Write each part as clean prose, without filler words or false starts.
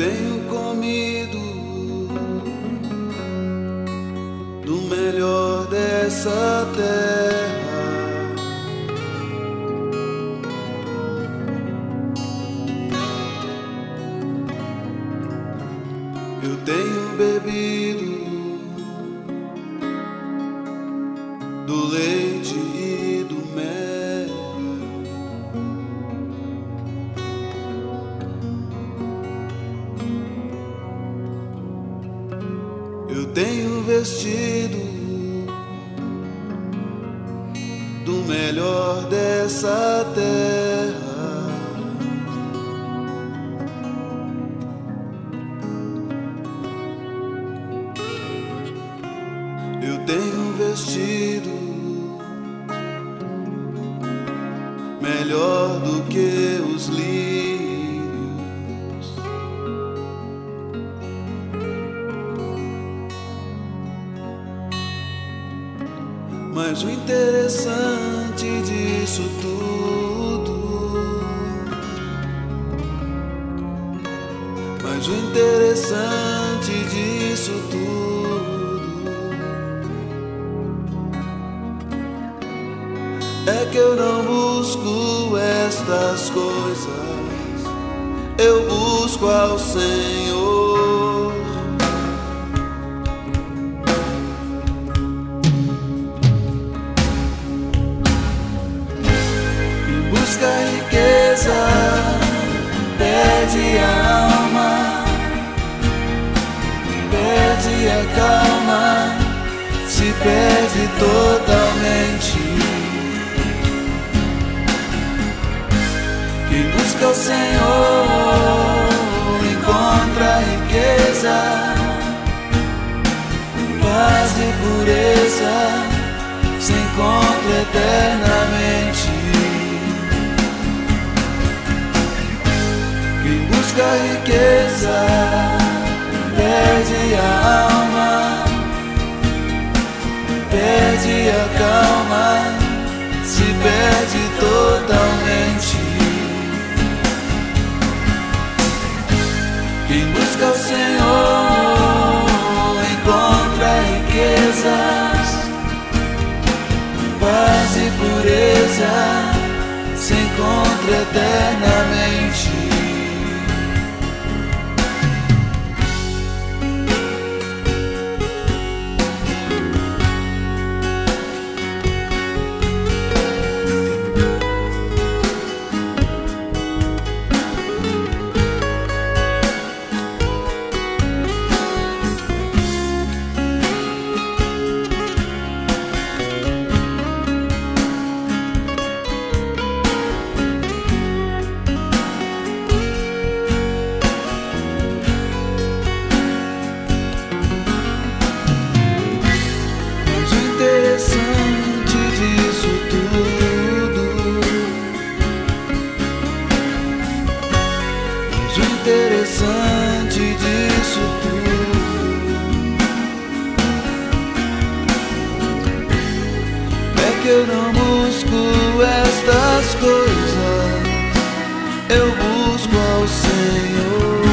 tenho comido do melhor dessa terra. Eu tenho bebido do leite e do mel. Eu tenho vestido do melhor dessa terra. Eu tenho vestido melhor do que os lírios. Mas o interessante disso tudo, mas o interessante disso tudo é que eu não busco estas coisas, eu busco ao Senhor. Quem busca a riqueza perde a alma, perde a calma, se perde totalmente. Quem busca o Senhor encontra riqueza, paz e pureza, se encontra eternamente. Quem busca a riqueza perde a alma, perde a calma, se perde totalmente. Quem busca o Senhor encontra riquezas, paz e pureza, se encontra eternamente. O interessante disso tudo é que eu não busco estas coisas, eu busco ao Senhor.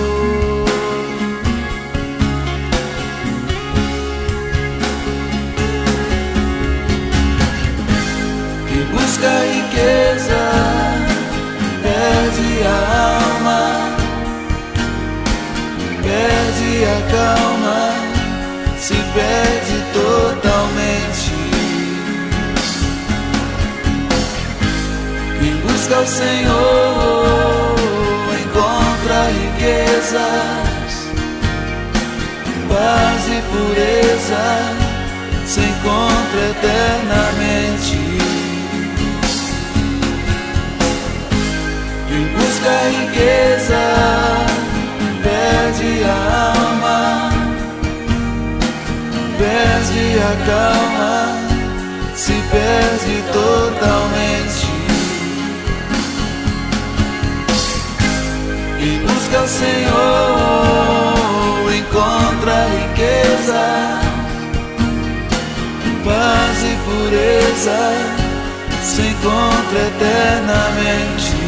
Quem busca a riqueza perde a alma, perde a calma, se perde totalmente. Quem busca o Senhor encontra riquezas, paz e pureza, se encontra eternamente. Quem busca a riqueza perde a alma, perde a calma, se perde totalmente. Quem busca o Senhor encontra riqueza, paz e pureza, se encontra eternamente.